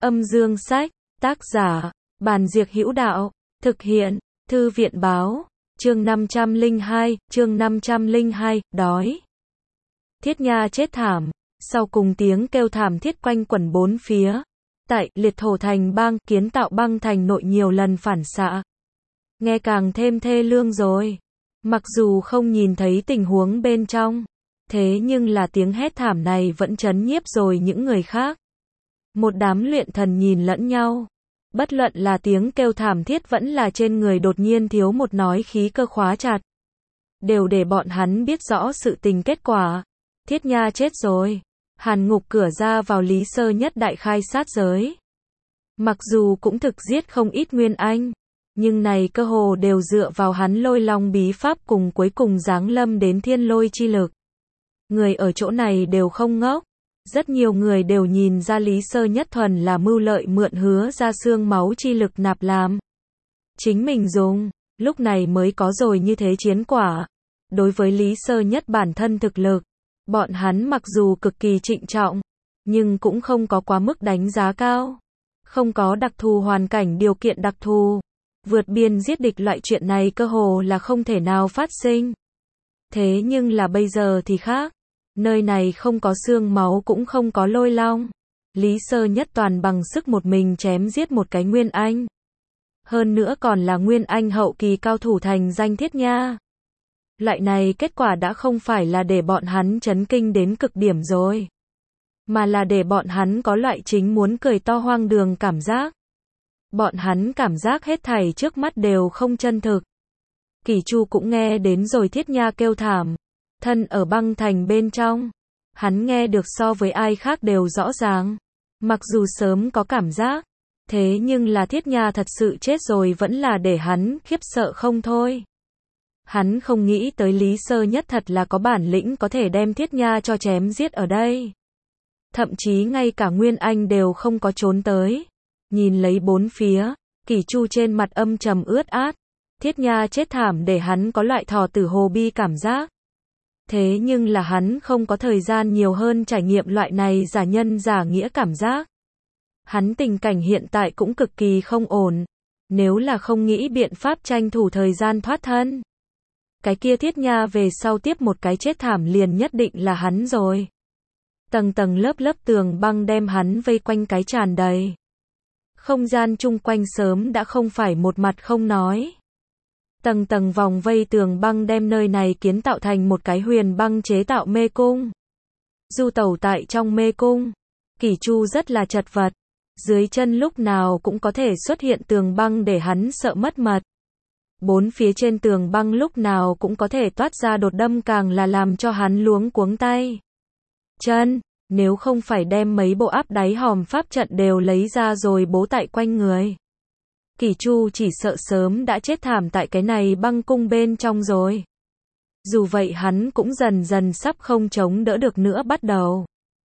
Âm dương sách, tác giả, Bàn Diệc Hữu Đạo, thực hiện, Thư viện báo, chương 502, đói. Thiết Nha chết thảm, sau cùng tiếng kêu thảm thiết quanh quẩn bốn phía. Tại liệt thổ thành bang, kiến tạo băng thành nội nhiều lần phản xạ. Nghe càng thêm thê lương rồi. Mặc dù không nhìn thấy tình huống bên trong, thế nhưng là tiếng hét thảm này vẫn chấn nhiếp rồi những người khác. Một đám luyện thần nhìn lẫn nhau. Bất luận là tiếng kêu thảm thiết vẫn là trên người đột nhiên thiếu một nói khí cơ khóa chặt. Đều để bọn hắn biết rõ sự tình kết quả. Thiết Nha chết rồi. Hàn Ngục cửa ra vào Lý Sơ Nhất đại khai sát giới. Mặc dù cũng thực giết không ít Nguyên Anh, nhưng này cơ hồ đều dựa vào hắn Lôi Long bí pháp cùng cuối cùng giáng lâm đến thiên lôi chi lực. Người ở chỗ này đều không ngốc. Rất nhiều người đều nhìn ra Lý Sơ Nhất thuần là mưu lợi mượn hứa ra xương máu chi lực nạp làm. Chính mình dùng, lúc này mới có rồi như thế chiến quả. Đối với Lý Sơ Nhất bản thân thực lực, bọn hắn mặc dù cực kỳ trịnh trọng, nhưng cũng không có quá mức đánh giá cao. Không có đặc thù hoàn cảnh điều kiện đặc thù. Vượt biên giết địch loại chuyện này cơ hồ là không thể nào phát sinh. Thế nhưng là bây giờ thì khác. Nơi này không có xương máu cũng không có Lôi Long. Lý Sơ Nhất toàn bằng sức một mình chém giết một cái Nguyên Anh. Hơn nữa còn là Nguyên Anh hậu kỳ cao thủ thành danh Thiết Nha. Loại này kết quả đã không phải là để bọn hắn chấn kinh đến cực điểm rồi, mà là để bọn hắn có loại chính muốn cười to hoang đường cảm giác. Bọn hắn cảm giác hết thảy trước mắt đều không chân thực. Kỷ Chu cũng nghe đến rồi Thiết Nha kêu thảm. Thân ở băng thành bên trong, hắn nghe được so với ai khác đều rõ ràng. Mặc dù sớm có cảm giác, thế nhưng là Thiết Nha thật sự chết rồi vẫn là để hắn khiếp sợ không thôi. Hắn không nghĩ tới Lý Sơ Nhất thật là có bản lĩnh có thể đem Thiết Nha cho chém giết ở đây. Thậm chí ngay cả Nguyên Anh đều không có trốn tới. Nhìn lấy bốn phía, Kỷ Chu trên mặt âm trầm ướt át. Thiết Nha chết thảm để hắn có loại thọ tử hồ bi cảm giác. Thế nhưng là hắn không có thời gian nhiều hơn trải nghiệm loại này giả nhân giả nghĩa cảm giác. Hắn tình cảnh hiện tại cũng cực kỳ không ổn. Nếu là không nghĩ biện pháp tranh thủ thời gian thoát thân, cái kia Thiết Nha về sau tiếp một cái chết thảm liền nhất định là hắn rồi. Tầng tầng lớp lớp tường băng đem hắn vây quanh cái tràn đầy. Không gian chung quanh sớm đã không phải một mặt không nói. Tầng tầng vòng vây tường băng đem nơi này kiến tạo thành một cái huyền băng chế tạo mê cung. Du tẩu tại trong mê cung, Kỷ Chu rất là chật vật. Dưới chân lúc nào cũng có thể xuất hiện tường băng để hắn sợ mất mật. Bốn phía trên tường băng lúc nào cũng có thể toát ra đột đâm càng là làm cho hắn luống cuống tay chân, nếu không phải đem mấy bộ áp đáy hòm pháp trận đều lấy ra rồi bố tại quanh người. Kỷ Chu chỉ sợ sớm đã chết thảm tại cái này băng cung bên trong rồi. Dù vậy hắn cũng dần dần sắp không chống đỡ được nữa bắt đầu.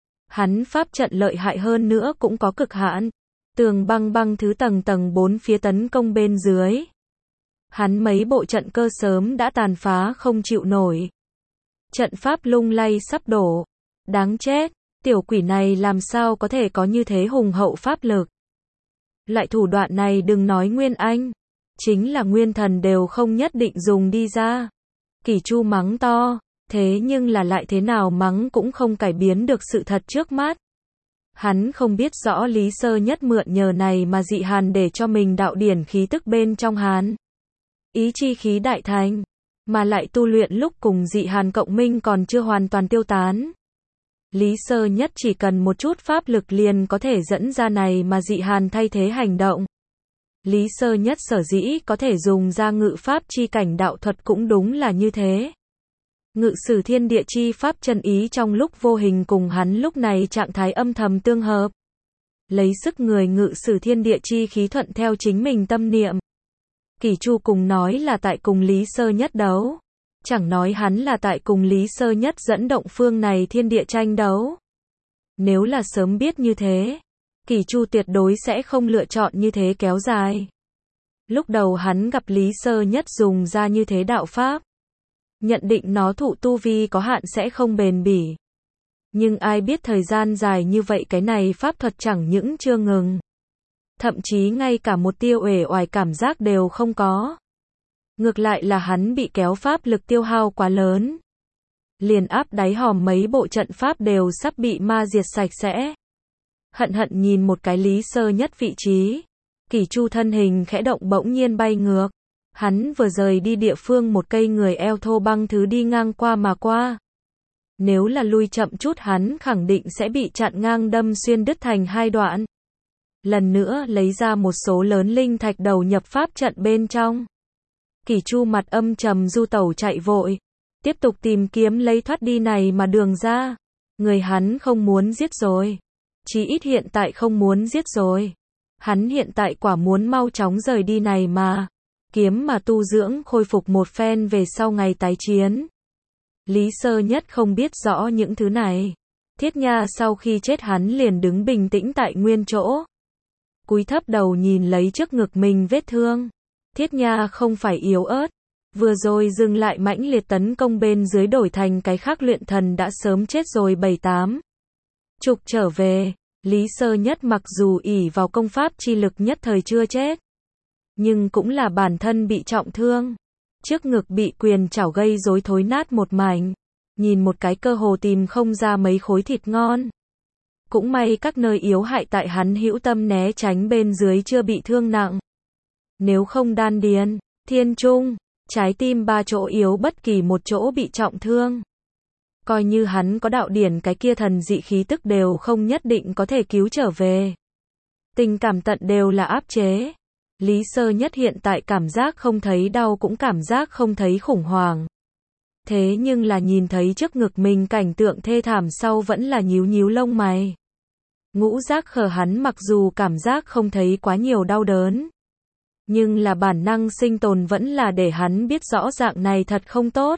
Hắn pháp trận lợi hại hơn nữa cũng có cực hạn. Tường băng thứ tầng tầng bốn phía tấn công bên dưới. Hắn mấy bộ trận cơ sớm đã tàn phá không chịu nổi. Trận pháp lung lay sắp đổ. Đáng chết, tiểu quỷ này làm sao có thể có như thế hùng hậu pháp lực. Loại thủ đoạn này đừng nói Nguyên Anh, chính là Nguyên Thần đều không nhất định dùng đi ra. Kỷ Chu mắng to, thế nhưng là lại thế nào mắng cũng không cải biến được sự thật trước mắt. Hắn không biết rõ Lý Sơ Nhất mượn nhờ này mà dị hàn để cho mình đạo điển khí tức bên trong hắn. Ý chi khí đại thành, mà lại tu luyện lúc cùng dị hàn cộng minh còn chưa hoàn toàn tiêu tán. Lý Sơ Nhất chỉ cần một chút pháp lực liền có thể dẫn ra này mà dị hàn thay thế hành động. Lý Sơ Nhất sở dĩ có thể dùng ra ngự pháp chi cảnh đạo thuật cũng đúng là như thế. Ngự sử thiên địa chi pháp chân ý trong lúc vô hình cùng hắn lúc này trạng thái âm thầm tương hợp. Lấy sức người ngự sử thiên địa chi khí thuận theo chính mình tâm niệm. Kỷ Chu cùng nói là tại cùng Lý Sơ Nhất đấu. Chẳng nói hắn là tại cùng Lý Sơ Nhất dẫn động phương này thiên địa tranh đấu. Nếu là sớm biết như thế, Kỷ Chu tuyệt đối sẽ không lựa chọn như thế kéo dài. Lúc đầu hắn gặp Lý Sơ Nhất dùng ra như thế đạo pháp, nhận định nó thụ tu vi có hạn sẽ không bền bỉ. Nhưng ai biết thời gian dài như vậy cái này pháp thuật chẳng những chưa ngừng. Thậm chí ngay cả một tia uể oải cảm giác đều không có. Ngược lại là hắn bị kéo pháp lực tiêu hao quá lớn. Liền áp đáy hòm mấy bộ trận pháp đều sắp bị ma diệt sạch sẽ. Hận hận nhìn một cái Lý Sơ Nhất vị trí. Kỷ Chu thân hình khẽ động bỗng nhiên bay ngược. Hắn vừa rời đi địa phương một cây người eo thô băng thứ đi ngang qua mà qua. Nếu là lui chậm chút hắn khẳng định sẽ bị chặn ngang đâm xuyên đứt thành hai đoạn. Lần nữa lấy ra một số lớn linh thạch đầu nhập pháp trận bên trong. Kỷ Chu mặt âm trầm du tẩu chạy vội. Tiếp tục tìm kiếm lấy thoát đi này mà đường ra. Người hắn không muốn giết rồi. Chí ít hiện tại không muốn giết rồi. Hắn hiện tại quả muốn mau chóng rời đi này mà. Kiếm mà tu dưỡng khôi phục một phen về sau ngày tái chiến. Lý Sơ Nhất không biết rõ những thứ này. Thiết Nha sau khi chết hắn liền đứng bình tĩnh tại nguyên chỗ. Cúi thấp đầu nhìn lấy trước ngực mình vết thương. Thiết Nha không phải yếu ớt. Vừa rồi dừng lại mãnh liệt tấn công bên dưới đổi thành cái khác luyện thần đã sớm chết rồi 7-8. Trục trở về. Lý Sơ Nhất mặc dù ỷ vào công pháp chi lực nhất thời chưa chết. Nhưng cũng là bản thân bị trọng thương. Trước ngực bị quyền chảo gây rối thối nát một mảnh. Nhìn một cái cơ hồ tìm không ra mấy khối thịt ngon. Cũng may các nơi yếu hại tại hắn hữu tâm né tránh bên dưới chưa bị thương nặng. Nếu không đan điền, thiên trung, trái tim ba chỗ yếu bất kỳ một chỗ bị trọng thương. Coi như hắn có đạo điển cái kia thần dị khí tức đều không nhất định có thể cứu trở về. Tình cảm tận đều là áp chế. Lý Sơ Nhất hiện tại cảm giác không thấy đau cũng cảm giác không thấy khủng hoảng. Thế nhưng là nhìn thấy trước ngực mình cảnh tượng thê thảm sau vẫn là nhíu nhíu lông mày. Ngũ giác khờ hắn mặc dù cảm giác không thấy quá nhiều đau đớn. Nhưng là bản năng sinh tồn vẫn là để hắn biết rõ dạng này thật không tốt.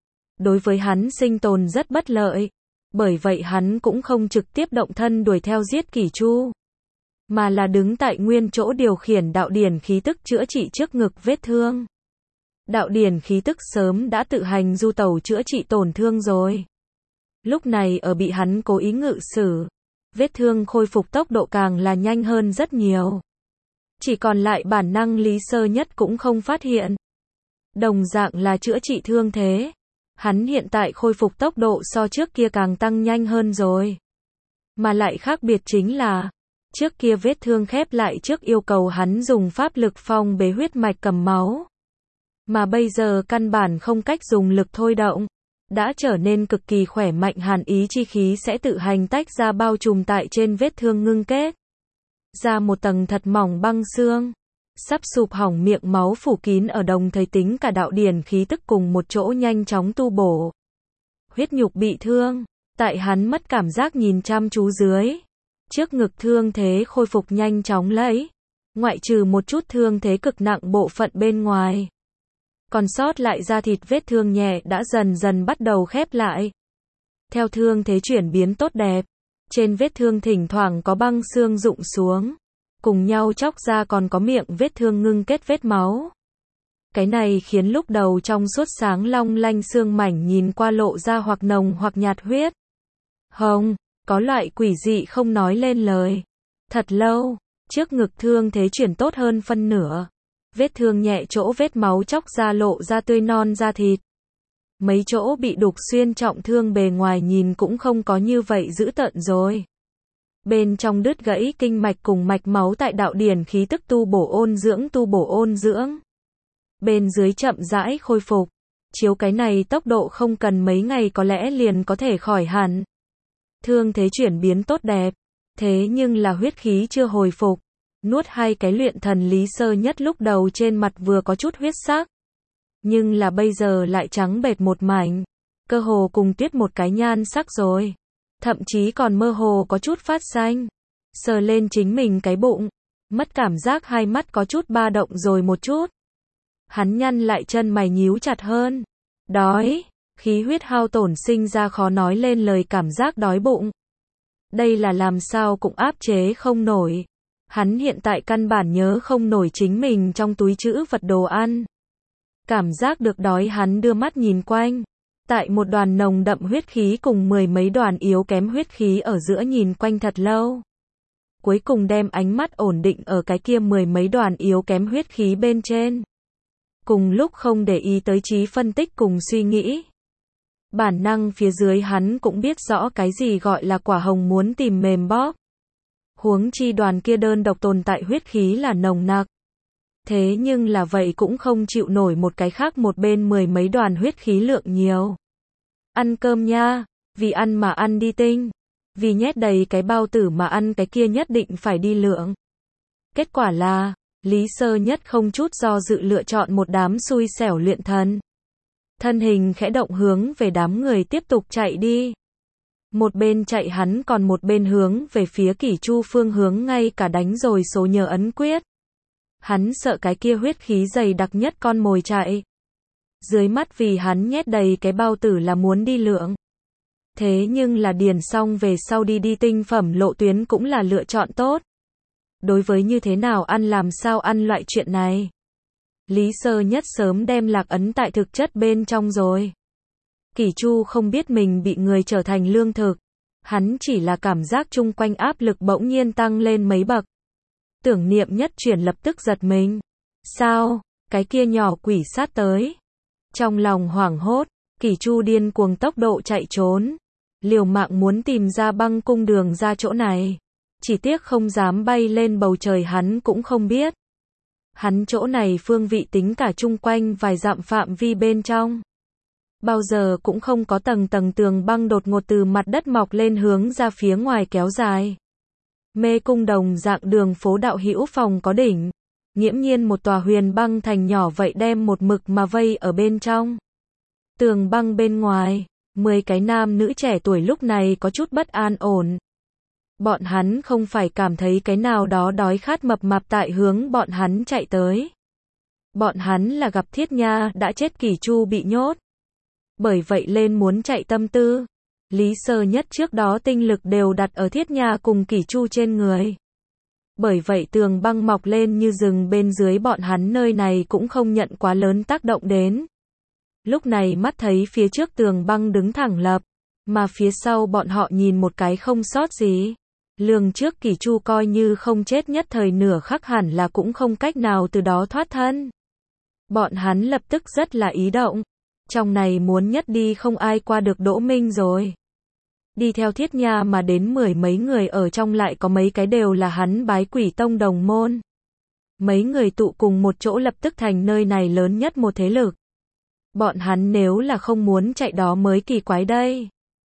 Đối với hắn sinh tồn rất bất lợi. Bởi vậy hắn cũng không trực tiếp động thân đuổi theo giết Kỷ Chu. Mà là đứng tại nguyên chỗ điều khiển đạo điển khí tức chữa trị trước ngực vết thương. Đạo điển khí tức sớm đã tự hành du tẩu chữa trị tổn thương rồi. Lúc này ở bị hắn cố ý ngự sử. Vết thương khôi phục tốc độ càng là nhanh hơn rất nhiều. Chỉ còn lại bản năng Lý Sơ Nhất cũng không phát hiện. Đồng dạng là chữa trị thương thế. Hắn hiện tại khôi phục tốc độ so trước kia càng tăng nhanh hơn rồi. Mà lại khác biệt chính là, trước kia vết thương khép lại trước yêu cầu hắn dùng pháp lực phong bế huyết mạch cầm máu. Mà bây giờ căn bản không cách dùng lực thôi động. Đã trở nên cực kỳ khỏe mạnh hàn ý chi khí sẽ tự hành tách ra bao trùm tại trên vết thương ngưng kết. Ra một tầng thật mỏng băng xương. Sắp sụp hỏng miệng máu phủ kín ở đồng thời tính cả đạo điển khí tức cùng một chỗ nhanh chóng tu bổ. Huyết nhục bị thương. Tại hắn mất cảm giác nhìn chăm chú dưới. Trước ngực thương thế khôi phục nhanh chóng lấy. Ngoại trừ một chút thương thế cực nặng bộ phận bên ngoài. Còn sót lại da thịt vết thương nhẹ đã dần dần bắt đầu khép lại. Theo thương thế chuyển biến tốt đẹp. Trên vết thương thỉnh thoảng có băng xương rụng xuống. Cùng nhau chóc ra còn có miệng vết thương ngưng kết vết máu. Cái này khiến lúc đầu trong suốt sáng long lanh xương mảnh nhìn qua lộ ra hoặc nồng hoặc nhạt huyết hồng, có loại quỷ dị không nói lên lời. Thật lâu, trước ngực thương thế chuyển tốt hơn phân nửa. Vết thương nhẹ chỗ vết máu chóc ra lộ ra tươi non da thịt. Mấy chỗ bị đục xuyên trọng thương bề ngoài nhìn cũng không có như vậy dữ tợn rồi. Bên trong đứt gãy kinh mạch cùng mạch máu tại đạo điển khí tức tu bổ ôn dưỡng. Bên dưới chậm rãi khôi phục. Chiếu cái này tốc độ không cần mấy ngày có lẽ liền có thể khỏi hẳn. Thương thế chuyển biến tốt đẹp. Thế nhưng là huyết khí chưa hồi phục. Nuốt hai cái luyện thần Lý Sơ Nhất lúc đầu trên mặt vừa có chút huyết sắc. Nhưng là bây giờ lại trắng bệt một mảnh. Cơ hồ cùng tuyết một cái nhan sắc rồi. Thậm chí còn mơ hồ có chút phát xanh. Sờ lên chính mình cái bụng. Mất cảm giác hai mắt có chút ba động rồi một chút. Hắn nhăn lại chân mày nhíu chặt hơn. Đói. Khí huyết hao tổn sinh ra khó nói lên lời cảm giác đói bụng. Đây là làm sao cũng áp chế không nổi. Hắn hiện tại căn bản nhớ không nổi chính mình trong túi trữ vật đồ ăn. Cảm giác được đói hắn đưa mắt nhìn quanh. Tại một đoàn nồng đậm huyết khí cùng mười mấy đoàn yếu kém huyết khí ở giữa nhìn quanh thật lâu. Cuối cùng đem ánh mắt ổn định ở cái kia mười mấy đoàn yếu kém huyết khí bên trên. Cùng lúc không để ý tới trí phân tích cùng suy nghĩ. Bản năng phía dưới hắn cũng biết rõ cái gì gọi là quả hồng muốn tìm mềm bóp. Huống chi đoàn kia đơn độc tồn tại huyết khí là nồng nặc. Thế nhưng là vậy cũng không chịu nổi một cái khác một bên mười mấy đoàn huyết khí lượng nhiều. Ăn cơm nha, vì ăn mà ăn đi tinh. Vì nhét đầy cái bao tử mà ăn cái kia nhất định phải đi lượng. Kết quả là, Lý Sơ Nhất không chút do dự lựa chọn một đám xui xẻo luyện thần. Thân hình khẽ động hướng về đám người tiếp tục chạy đi. Một bên chạy hắn còn một bên hướng về phía Kỷ Chu phương hướng ngay cả đánh rồi số nhờ ấn quyết. Hắn sợ cái kia huyết khí dày đặc nhất con mồi chạy. Dưới mắt vì hắn nhét đầy cái bao tử là muốn đi lượng. Thế nhưng là điền xong về sau đi tinh phẩm lộ tuyến cũng là lựa chọn tốt. Đối với như thế nào ăn làm sao ăn loại chuyện này. Lý Sơ Nhất sớm đem lạc ấn tại thực chất bên trong rồi. Kỷ Chu không biết mình bị người trở thành lương thực. Hắn chỉ là cảm giác chung quanh áp lực bỗng nhiên tăng lên mấy bậc. Tưởng niệm nhất chuyển lập tức giật mình. Sao, cái kia nhỏ quỷ sát tới. Trong lòng hoảng hốt, Kỷ Chu điên cuồng tốc độ chạy trốn. Liều mạng muốn tìm ra băng cung đường ra chỗ này. Chỉ tiếc không dám bay lên bầu trời hắn cũng không biết. Hắn chỗ này phương vị tính cả chung quanh vài dặm phạm vi bên trong. Bao giờ cũng không có tầng tầng tường băng đột ngột từ mặt đất mọc lên hướng ra phía ngoài kéo dài. Mê cung đồng dạng đường phố đạo hữu phòng có đỉnh. Nghiễm nhiên một tòa huyền băng thành nhỏ vậy đem một mực mà vây ở bên trong. Tường băng bên ngoài, 10 cái nam nữ trẻ tuổi lúc này có chút bất an ổn. Bọn hắn không phải cảm thấy cái nào đó đói khát mập mạp tại hướng bọn hắn chạy tới. Bọn hắn là gặp Thiết Nha đã chết Kỷ Chu bị nhốt. Bởi vậy lên muốn chạy tâm tư. Lý Sơ Nhất trước đó tinh lực đều đặt ở Thiết Nha cùng Kỷ Chu trên người. Bởi vậy tường băng mọc lên như rừng bên dưới bọn hắn nơi này cũng không nhận quá lớn tác động đến. Lúc này mắt thấy phía trước tường băng đứng thẳng lập, mà phía sau bọn họ nhìn một cái không sót gì. Lường trước Kỷ Chu coi như không chết nhất thời nửa khắc hẳn là cũng không cách nào từ đó thoát thân. Bọn hắn lập tức rất là ý động. Trong này muốn nhất đi không ai qua được Đỗ Minh rồi. Đi theo Thiết Nha mà đến mười mấy người ở trong lại có mấy cái đều là hắn Bái Quỷ Tông đồng môn. Mấy người tụ cùng một chỗ lập tức thành nơi này lớn nhất một thế lực. Bọn hắn nếu là không muốn chạy đó mới kỳ quái đây.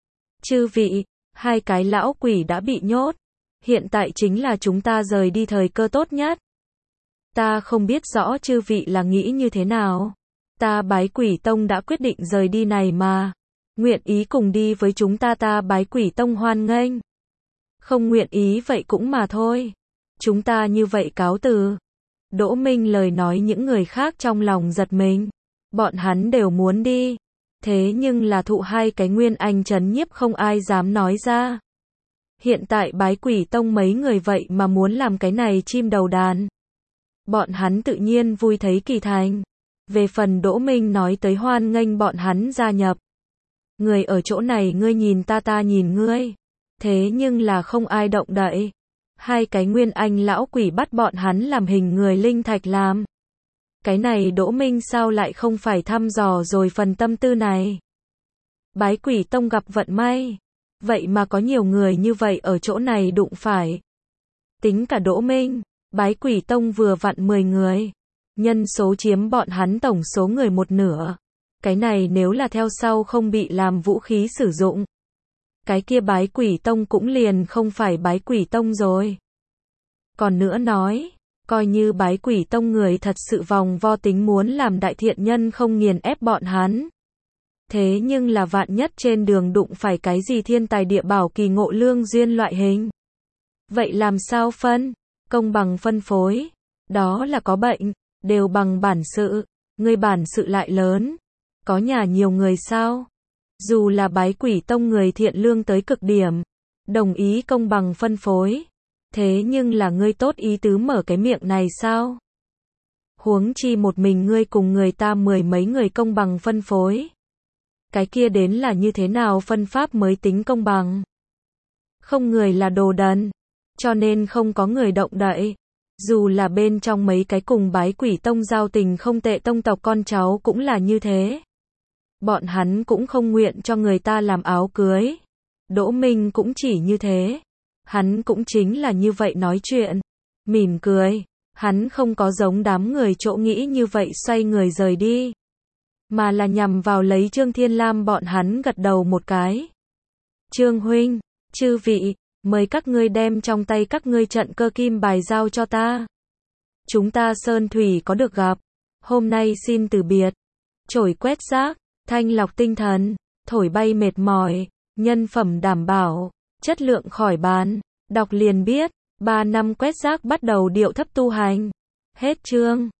Chư vị, hai cái lão quỷ đã bị nhốt. Hiện tại chính là chúng ta rời đi thời cơ tốt nhất. Ta không biết rõ chư vị là nghĩ như thế nào. Ta Bái Quỷ Tông đã quyết định rời đi này mà. Nguyện ý cùng đi với chúng ta Bái Quỷ Tông hoan nghênh. Không nguyện ý vậy cũng mà thôi. Chúng ta như vậy cáo từ. Đỗ Minh lời nói những người khác trong lòng giật mình. Bọn hắn đều muốn đi. Thế nhưng là thụ hai cái nguyên anh trấn nhiếp không ai dám nói ra. Hiện tại Bái Quỷ Tông mấy người vậy mà muốn làm cái này chim đầu đàn. Bọn hắn tự nhiên vui thấy kỳ thành. Về phần Đỗ Minh nói tới hoan nghênh bọn hắn gia nhập. Người ở chỗ này ngươi nhìn ta nhìn ngươi. Thế nhưng là không ai động đậy. Hai cái nguyên anh lão quỷ bắt bọn hắn làm hình người linh thạch làm. Cái này Đỗ Minh sao lại không phải thăm dò rồi phần tâm tư này. Bái Quỷ Tông gặp vận may. Vậy mà có nhiều người như vậy ở chỗ này đụng phải. Tính cả Đỗ Minh, Bái Quỷ Tông vừa vặn 10 người. Nhân số chiếm bọn hắn tổng số người một nửa. Cái này nếu là theo sau không bị làm vũ khí sử dụng. Cái kia Bái Quỷ Tông cũng liền không phải Bái Quỷ Tông rồi. Còn nữa nói, coi như Bái Quỷ Tông người thật sự vòng vo tính muốn làm đại thiện nhân không nghiền ép bọn hắn. Thế nhưng là vạn nhất trên đường đụng phải cái gì thiên tài địa bảo kỳ ngộ lương duyên loại hình. Vậy làm sao phân? Công bằng phân phối. Đó là có bệnh. Đều bằng bản sự. Người bản sự lại lớn. Có nhà nhiều người sao? Dù là Bái Quỷ Tông người thiện lương tới cực điểm. Đồng ý công bằng phân phối. Thế nhưng là ngươi tốt ý tứ mở cái miệng này sao? Huống chi một mình ngươi cùng người ta mười mấy người công bằng phân phối. Cái kia đến là như thế nào phân pháp mới tính công bằng? Không người là đồ đần, cho nên không có người động đậy. Dù là bên trong mấy cái cùng bái quỷ tông giao tình không tệ tông tộc con cháu cũng là như thế. Bọn hắn cũng không nguyện cho người ta làm áo cưới. Đỗ Minh cũng chỉ như thế. Hắn cũng chính là như vậy nói chuyện. Mỉm cười. Hắn không có giống đám người chỗ nghĩ như vậy xoay người rời đi. Mà là nhằm vào lấy Trương Thiên Lam bọn hắn gật đầu một cái. Trương huynh, chư vị, mời các ngươi đem trong tay các ngươi trận cơ kim bài giao cho ta. Chúng ta sơn thủy có được gặp. Hôm nay xin từ biệt. Chổi quét rác, thanh lọc tinh thần, thổi bay mệt mỏi, nhân phẩm đảm bảo, chất lượng khỏi bàn. Đọc liền biết, 3 năm quét rác bắt đầu điệu thấp tu hành. Hết chương.